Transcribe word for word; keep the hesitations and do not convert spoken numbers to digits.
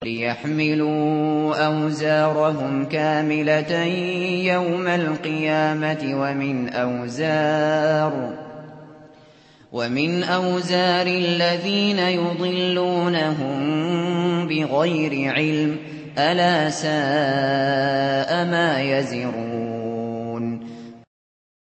لِيَحْمِلُوا أَوْزَارَهُمْ كَامِلَةً يَوْمَ الْقِيَامَةِ وَمِنْ أَوْزَارِ وَمِنْ أَوْزَارِ الَّذِينَ يُضِلُّونَهُم بِغَيْرِ عِلْمٍ ۗ أَلَا سَاءَ مَا يَزِرُونَ